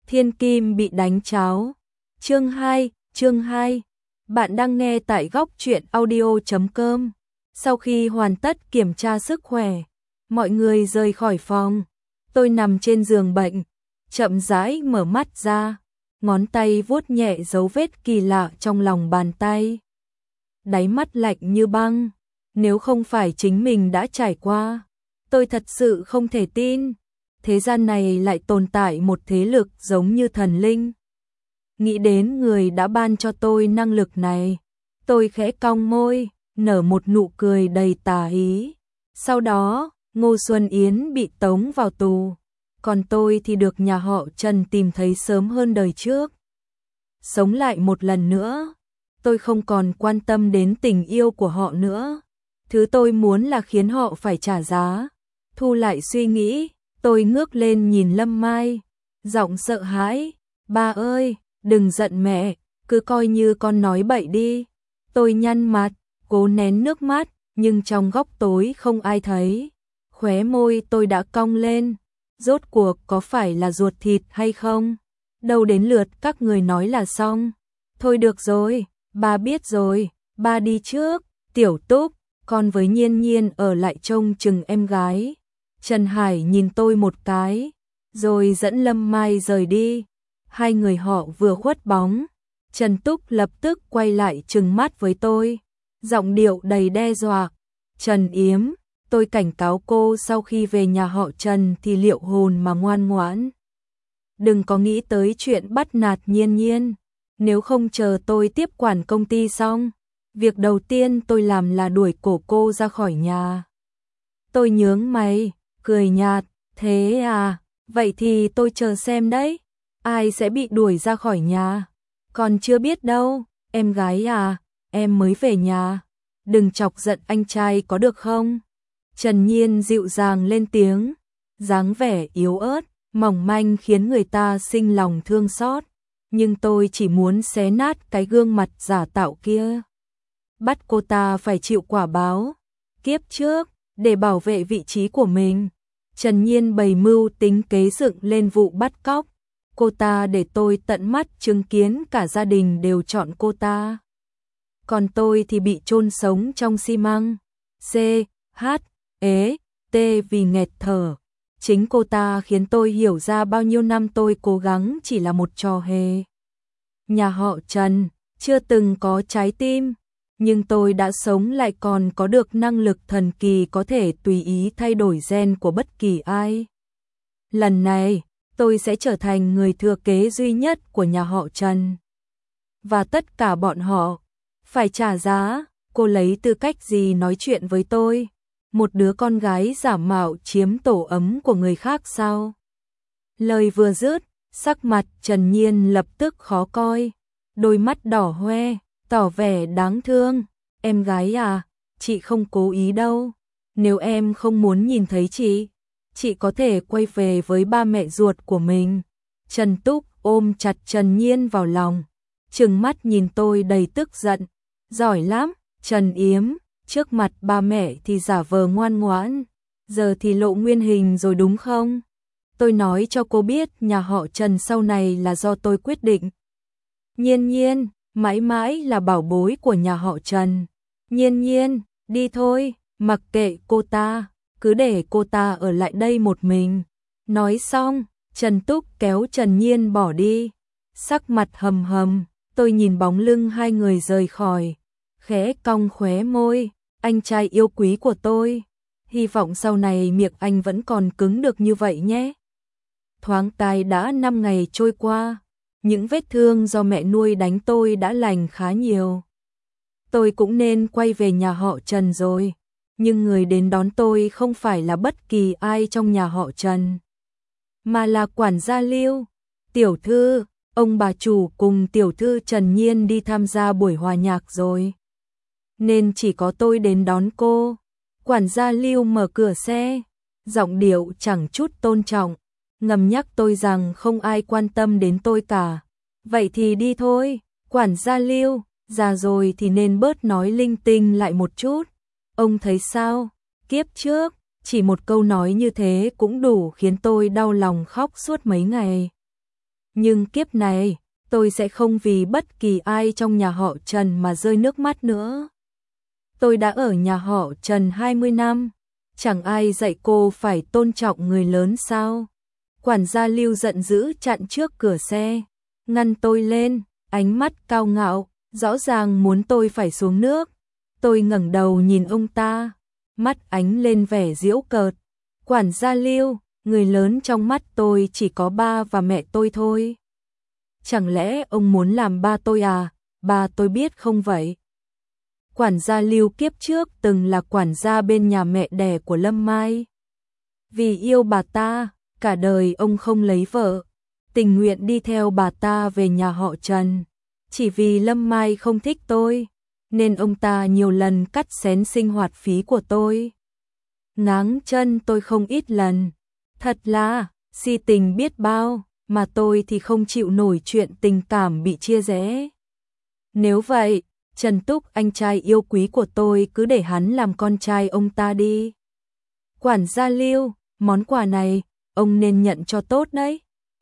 Thiên Kim bị đánh cháo. Chương 2. Bạn đang nghe tại góc truyện audio.com. Sau khi hoàn tất kiểm tra sức khỏe, mọi người rời khỏi phòng. Tôi nằm trên giường bệnh, chậm rãi mở mắt ra, ngón tay vuốt nhẹ dấu vết kỳ lạ trong lòng bàn tay. Đáy mắt lạnh như băng, nếu không phải chính mình đã trải qua, tôi thật sự không thể tin. Thế gian này lại tồn tại một thế lực giống như thần linh. Nghĩ đến người đã ban cho tôi năng lực này, tôi khẽ cong môi, nở một nụ cười đầy tà ý. Sau đó, Ngô Xuân Yến bị tống vào tù, còn tôi thì được nhà họ Trần tìm thấy sớm hơn đời trước. Sống lại một lần nữa, tôi không còn quan tâm đến tình yêu của họ nữa. Thứ tôi muốn là khiến họ phải trả giá. Thu lại suy nghĩ, tôi ngước lên nhìn Lâm Mai, giọng sợ hãi, "Ba ơi, đừng giận mẹ, cứ coi như con nói bậy đi." Tôi nhăn mặt, cố nén nước mắt, nhưng trong góc tối không ai thấy. Khóe môi tôi đã cong lên, rốt cuộc có phải là ruột thịt hay không? Đâu đến lượt các người nói là xong. Thôi được rồi, ba biết rồi, ba đi trước. Tiểu Túc, con với Nhiên Nhiên ở lại trông chừng em gái. Trần Hải nhìn tôi một cái, rồi dẫn Lâm Mai rời đi. Hai người họ vừa khuất bóng, Trần Túc lập tức quay lại trừng mắt với tôi, giọng điệu đầy đe dọa. "Trần Yếm, tôi cảnh cáo cô sau khi về nhà họ Trần thì liệu hồn mà ngoan ngoãn. Đừng có nghĩ tới chuyện bắt nạt Nhiên Nhiên, nếu không chờ tôi tiếp quản công ty xong, việc đầu tiên tôi làm là đuổi cổ cô ra khỏi nhà." Tôi nhướng mày, cười nhạt, "Thế à, vậy thì tôi chờ xem đấy, ai sẽ bị đuổi ra khỏi nhà? Còn chưa biết đâu, em gái à, em mới về nhà, đừng chọc giận anh trai có được không?" Trần Nhiên dịu dàng lên tiếng, dáng vẻ yếu ớt, mỏng manh khiến người ta sinh lòng thương xót, nhưng tôi chỉ muốn xé nát cái gương mặt giả tạo kia. Bắt cô ta phải chịu quả báo. Kiếp trước, để bảo vệ vị trí của mình, Trần Nhiên bày mưu tính kế dựng lên vụ bắt cóc cô ta để tôi tận mắt chứng kiến cả gia đình đều chọn cô ta. Còn tôi thì bị chôn sống trong xi măng. C.H.E.T vì nghẹt thở. Chính cô ta khiến tôi hiểu ra bao nhiêu năm tôi cố gắng chỉ là một trò hề. Nhà họ Trần chưa từng có trái tim, nhưng tôi đã sống lại còn có được năng lực thần kỳ có thể tùy ý thay đổi gen của bất kỳ ai. Lần này, tôi sẽ trở thành người thừa kế duy nhất của nhà họ Trần. Và tất cả bọn họ phải trả giá. Cô lấy tư cách gì nói chuyện với tôi? Một đứa con gái giả mạo chiếm tổ ấm của người khác sao? Lời vừa dứt, sắc mặt Trần Nhiên lập tức khó coi, đôi mắt đỏ hoe, tỏ vẻ đáng thương. "Em gái à, chị không cố ý đâu. Nếu em không muốn nhìn thấy chị có thể quay về với ba mẹ ruột của mình." Trần Túc ôm chặt Trần Nhiên vào lòng, trừng mắt nhìn tôi đầy tức giận. "Giỏi lắm, Trần Yếm, trước mặt ba mẹ thì giả vờ ngoan ngoãn, giờ thì lộ nguyên hình rồi đúng không? Tôi nói cho cô biết nhà họ Trần sau này là do tôi quyết định. Nhiên Nhiên, mãi mãi là bảo bối của nhà họ Trần. Nhiên Nhiên, đi thôi, mặc kệ cô ta, cứ để cô ta ở lại đây một mình." Nói xong, Trần Túc kéo Trần Nhiên bỏ đi. Sắc mặt hầm hầm, tôi nhìn bóng lưng hai người rời khỏi, khẽ cong khóe môi. "Anh trai yêu quý của tôi, hy vọng sau này miệng anh vẫn còn cứng được như vậy nhé." Thoáng cái đã 5 ngày trôi qua, những vết thương do mẹ nuôi đánh tôi đã lành khá nhiều. Tôi cũng nên quay về nhà họ Trần rồi, nhưng người đến đón tôi không phải là bất kỳ ai trong nhà họ Trần, mà là quản gia Lưu. "Tiểu thư, ông bà chủ cùng tiểu thư Trần Nhiên đi tham gia buổi hòa nhạc rồi, nên chỉ có tôi đến đón cô." Quản gia Lưu mở cửa xe, giọng điệu chẳng chút tôn trọng, ngầm nhắc tôi rằng không ai quan tâm đến tôi cả. "Vậy thì đi thôi, quản gia Lưu, già rồi thì nên bớt nói linh tinh lại một chút. Ông thấy sao? Kiếp trước, chỉ một câu nói như thế cũng đủ khiến tôi đau lòng khóc suốt mấy ngày. Nhưng kiếp này, tôi sẽ không vì bất kỳ ai trong nhà họ Trần mà rơi nước mắt nữa. Tôi đã ở nhà họ Trần 20 năm, chẳng ai dạy cô phải tôn trọng người lớn sao? Quản gia Lưu giận dữ chặn trước cửa xe, ngăn tôi lên, ánh mắt cao ngạo, rõ ràng muốn tôi phải xuống nước. Tôi ngẩng đầu nhìn ông ta, mắt ánh lên vẻ giễu cợt. Quản gia Lưu, người lớn trong mắt tôi chỉ có ba và mẹ tôi thôi. Chẳng lẽ ông muốn làm ba tôi à? Ba tôi biết không vậy? Quản gia Lưu kiếp trước từng là quản gia bên nhà mẹ đẻ của Lâm Mai. Vì yêu bà ta, cả đời ông không lấy vợ, tình nguyện đi theo bà ta về nhà họ Trần. Chỉ vì Lâm Mai không thích tôi, nên ông ta nhiều lần cắt xén sinh hoạt phí của tôi. Ngáng chân tôi không ít lần. Thật là, si tình biết bao, mà tôi thì không chịu nổi chuyện tình cảm bị chia rẽ. Nếu vậy, Trần Túc anh trai yêu quý của tôi cứ để hắn làm con trai ông ta đi. Quản gia Lưu, món quà này, ông nên nhận cho tốt đấy.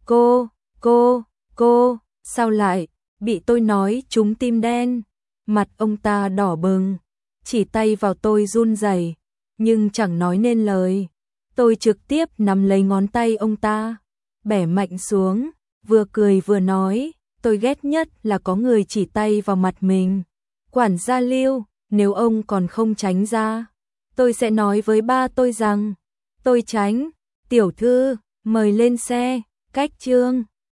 Cô, sao lại, bị tôi nói trúng tim đen. Mặt ông ta đỏ bừng, chỉ tay vào tôi run rẩy, nhưng chẳng nói nên lời. Tôi trực tiếp nắm lấy ngón tay ông ta, bẻ mạnh xuống, vừa cười vừa nói, tôi ghét nhất là có người chỉ tay vào mặt mình. Quản gia Lưu, nếu ông còn không tránh ra, tôi sẽ nói với ba tôi rằng, tôi tránh. Tiểu thư, mời lên xe, cách chương.